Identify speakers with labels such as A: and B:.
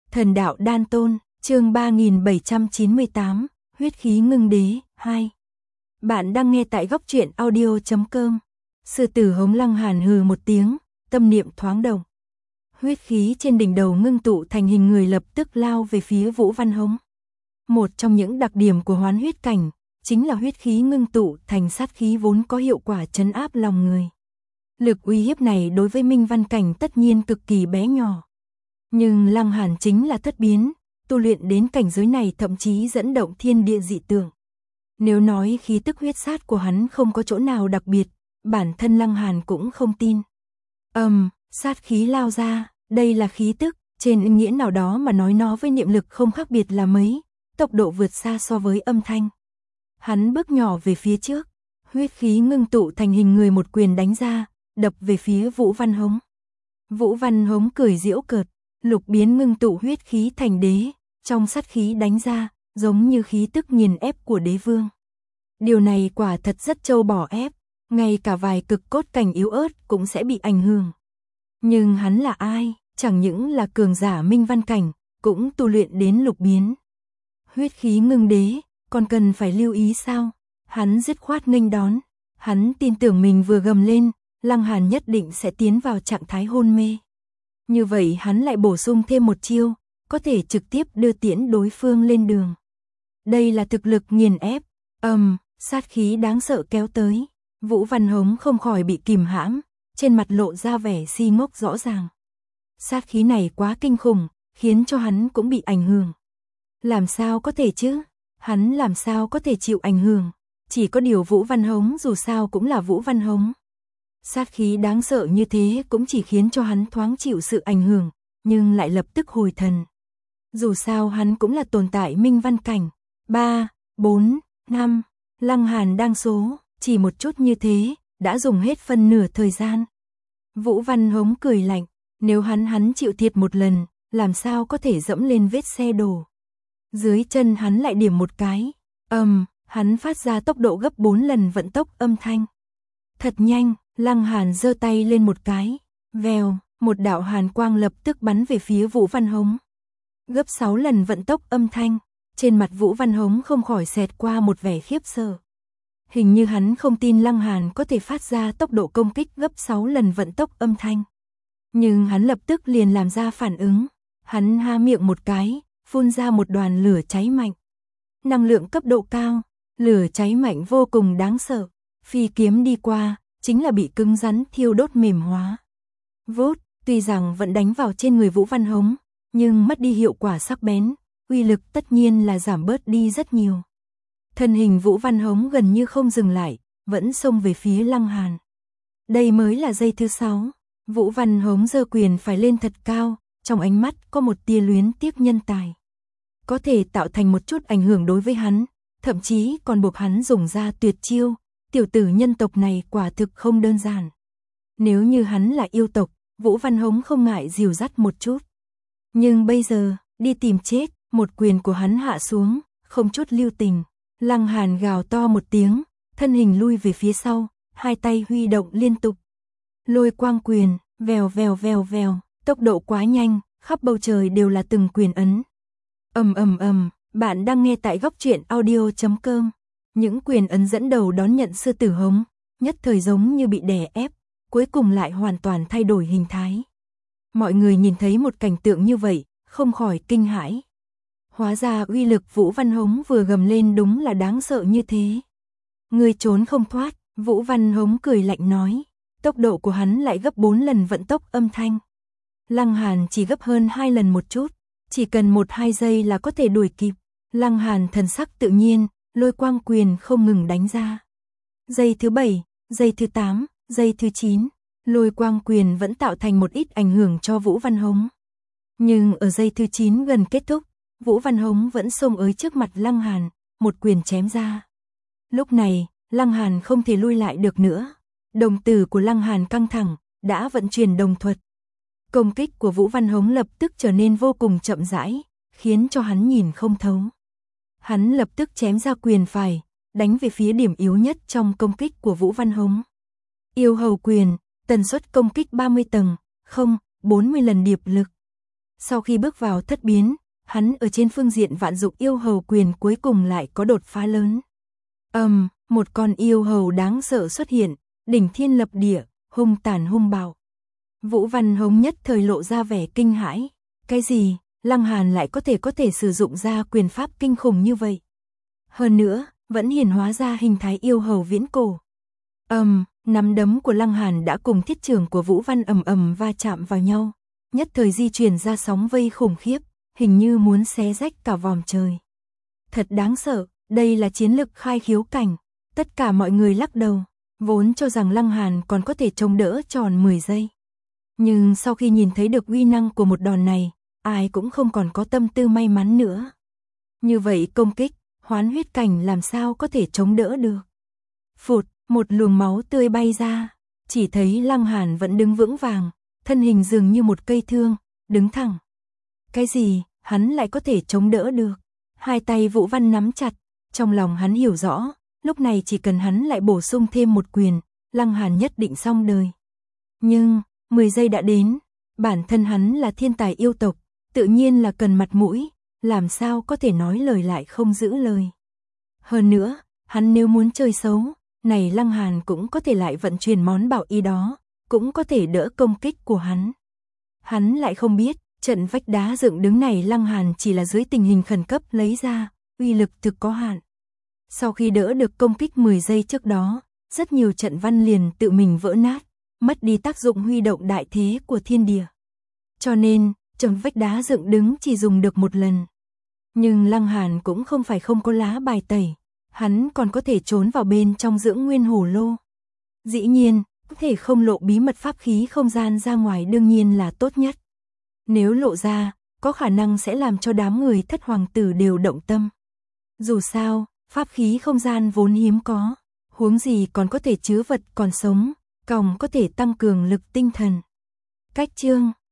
A: Thần đạo đan tôn, chương 3798, huyết khí ngưng đế, 2. Bạn đang nghe tại góc truyện audio.com. Sư tử Hống Lăng Hàn hừ một tiếng, tâm niệm thoáng động. Huyết khí trên đỉnh đầu ngưng tụ thành hình người lập tức lao về phía Vũ Văn Hống. Một trong những đặc điểm của hoán huyết cảnh, chính là huyết khí ngưng tụ thành sát khí vốn có hiệu quả trấn áp lòng người. Lực uy hiếp này đối với Minh Văn cảnh tất nhiên cực kỳ bé nhỏ. Nhưng Lăng Hàn chính là thất biến, tu luyện đến cảnh giới này thậm chí dẫn động thiên địa dị tượng. Nếu nói khí tức huyết sát của hắn không có chỗ nào đặc biệt, bản thân Lăng Hàn cũng không tin. Sát khí lao ra, đây là khí tức, trên ý nghĩa nào đó mà nói nó với niệm lực không khác biệt là mấy, tốc độ vượt xa so với âm thanh. Hắn bước nhỏ về phía trước, huyết khí ngưng tụ thành hình người một quyền đánh ra, đập về phía Vũ Văn Hống. Vũ Văn Hống cười giễu cợt, lục biến ngưng tụ huyết khí thành đế, trong sát khí đánh ra, giống như khí tức nghiền ép của đế vương. Điều này quả thật rất trâu bò ép, ngay cả vài cực cốt cảnh yếu ớt cũng sẽ bị ảnh hưởng. Nhưng hắn là ai, chẳng những là cường giả Minh Văn cảnh, cũng tu luyện đến lục biến. Huyết khí ngưng đế, còn cần phải lưu ý sao? Hắn dứt khoát nghênh đón, hắn tin tưởng mình vừa gầm lên, Lăng Hàn nhất định sẽ tiến vào trạng thái hôn mê. Như vậy hắn lại bổ sung thêm một chiêu, có thể trực tiếp đưa tiễn đối phương lên đường. Đây là thực lực nghiền ép, sát khí đáng sợ kéo tới. Vũ Văn Hống không khỏi bị kìm hãm, trên mặt lộ ra vẻ si ngốc rõ ràng. Sát khí này quá kinh khủng, khiến cho hắn cũng bị ảnh hưởng. Làm sao có thể chứ? Hắn làm sao có thể chịu ảnh hưởng? Chỉ có điều Vũ Văn Hống dù sao cũng là Vũ Văn Hống. Sát khí đáng sợ như thế cũng chỉ khiến cho hắn thoáng chịu sự ảnh hưởng, nhưng lại lập tức hồi thần. Dù sao hắn cũng là tồn tại Minh Văn cảnh. 3, 4, 5, Lăng Hàn đang số, chỉ một chút như thế, đã dùng hết phân nửa thời gian. Vũ Văn Hống cười lạnh, nếu hắn chịu thiệt một lần, làm sao có thể dẫm lên vết xe đổ. Dưới chân hắn lại điểm một cái, hắn phát ra tốc độ gấp 4 lần vận tốc âm thanh. Thật nhanh, Lăng Hàn giơ tay lên một cái, vèo, một đạo hàn quang lập tức bắn về phía Vũ Văn Hống. Gấp 6 lần vận tốc âm thanh, trên mặt Vũ Văn Hống không khỏi xẹt qua một vẻ khiếp sợ. Hình như hắn không tin Lăng Hàn có thể phát ra tốc độ công kích gấp 6 lần vận tốc âm thanh. Nhưng hắn lập tức liền làm ra phản ứng, hắn há miệng một cái, phun ra một đoàn lửa cháy mạnh. Năng lượng cấp độ cao, lửa cháy mạnh vô cùng đáng sợ, phi kiếm đi qua, chính là bị cứng rắn thiêu đốt mềm hóa. Vốt, tuy rằng vẫn đánh vào trên người Vũ Văn Hống, nhưng mất đi hiệu quả sắc bén, uy lực tất nhiên là giảm bớt đi rất nhiều. Thân hình Vũ Văn Hống gần như không dừng lại, vẫn xông về phía Lăng Hàn. Đây mới là giây thứ 6, Vũ Văn Hống giơ quyền phải lên thật cao, trong ánh mắt có một tia luyến tiếc nhân tài. Có thể tạo thành một chút ảnh hưởng đối với hắn, thậm chí còn buộc hắn dùng ra tuyệt chiêu, tiểu tử nhân tộc này quả thực không đơn giản. Nếu như hắn là yêu tộc, Vũ Văn Hống không ngại dìu dắt một chút. Nhưng bây giờ, đi tìm chết, một quyền của hắn hạ xuống, không chút lưu tình. Lăng Hàn gào to một tiếng, thân hình lui về phía sau, hai tay huy động liên tục. Lôi quang quyền, vèo vèo vèo vèo, tốc độ quá nhanh, khắp bầu trời đều là từng quyền ấn. Bạn đang nghe tại góc truyện audio.com. Những quyền ấn dẫn đầu đón nhận sư tử Hống, nhất thời giống như bị đè ép, cuối cùng lại hoàn toàn thay đổi hình thái. Mọi người nhìn thấy một cảnh tượng như vậy, không khỏi kinh hãi. Hóa ra uy lực Vũ Văn Hống vừa gầm lên đúng là đáng sợ như thế. Người trốn không thoát, Vũ Văn Hống cười lạnh nói. Tốc độ của hắn lại gấp 4 lần vận tốc âm thanh. Lăng Hàn chỉ gấp hơn 2 lần một chút, chỉ cần 1-2 giây là có thể đuổi kịp. Lăng Hàn thần sắc tự nhiên, lôi quang quyền không ngừng đánh ra. Giây thứ 7, giây thứ 8, giây thứ 9, lôi quang quyền vẫn tạo thành một ít ảnh hưởng cho Vũ Văn Hống. Nhưng ở giây thứ 9 gần kết thúc, Vũ Văn Hống vẫn xông tới trước mặt Lăng Hàn, một quyền chém ra. Lúc này, Lăng Hàn không thể lui lại được nữa. Đồng tử của Lăng Hàn căng thẳng, đã vận chuyển đồng thuật. Công kích của Vũ Văn Hống lập tức trở nên vô cùng chậm rãi, khiến cho hắn nhìn không thấu. Hắn lập tức chém ra quyền phải, đánh về phía điểm yếu nhất trong công kích của Vũ Văn Hống. Yêu hầu quyền, tần suất công kích 30 tầng, 40 lần điệp lực. Sau khi bước vào thất biến, hắn ở trên phương diện vạn dụng yêu hầu quyền cuối cùng lại có đột phá lớn. Một con yêu hầu đáng sợ xuất hiện, đỉnh thiên lập địa, hung tàn hung bạo. Vũ Văn Hống nhất thời lộ ra vẻ kinh hãi. Cái gì, Lăng Hàn lại có thể sử dụng ra quyền pháp kinh khủng như vậy? Hơn nữa, vẫn hiển hóa ra hình thái yêu hầu viễn cổ. Nắm đấm của Lăng Hàn đã cùng thiết trưởng của Vũ Văn ầm ầm va chạm vào nhau, nhất thời di chuyển ra sóng vây khủng khiếp, hình như muốn xé rách cả vòm trời. Thật đáng sợ, đây là chiến lực khai khiếu cảnh. Tất cả mọi người lắc đầu, vốn cho rằng Lăng Hàn còn có thể chống đỡ tròn 10 giây. Nhưng sau khi nhìn thấy được uy năng của một đòn này, ai cũng không còn có tâm tư may mắn nữa. Như vậy công kích, hoán huyết cảnh làm sao có thể chống đỡ được. Phụt, một luồng máu tươi bay ra, chỉ thấy Lăng Hàn vẫn đứng vững vàng, thân hình dường như một cây thương, đứng thẳng. Cái gì, hắn lại có thể chống đỡ được? Hai tay Vũ Văn nắm chặt, trong lòng hắn hiểu rõ, lúc này chỉ cần hắn lại bổ sung thêm một quyền, Lăng Hàn nhất định xong đời. Nhưng, 10 giây đã đến, bản thân hắn là thiên tài yêu tộc, tự nhiên là cần mặt mũi, làm sao có thể nói lời lại không giữ lời. Hơn nữa, hắn nếu muốn chơi xấu, này Lăng Hàn cũng có thể lại vận chuyển món bảo y đó, cũng có thể đỡ công kích của hắn. Hắn lại không biết, trận vách đá dựng đứng này Lăng Hàn chỉ là dưới tình hình khẩn cấp lấy ra, uy lực thực có hạn. Sau khi đỡ được công kích 10 giây trước đó, rất nhiều trận văn liền tự mình vỡ nát, mất đi tác dụng huy động đại thế của thiên địa. Cho nên, trận vách đá dựng đứng chỉ dùng được một lần. Nhưng Lăng Hàn cũng không phải không có lá bài tẩy, hắn còn có thể trốn vào bên trong dưỡng nguyên hổ lô. Dĩ nhiên, có thể không lộ bí mật pháp khí không gian ra ngoài đương nhiên là tốt nhất. Nếu lộ ra, có khả năng sẽ làm cho đám người thất hoàng tử đều động tâm. Dù sao, pháp khí không gian vốn hiếm có, huống gì còn có thể chứa vật còn sống, còn có thể tăng cường lực tinh thần. Cách chương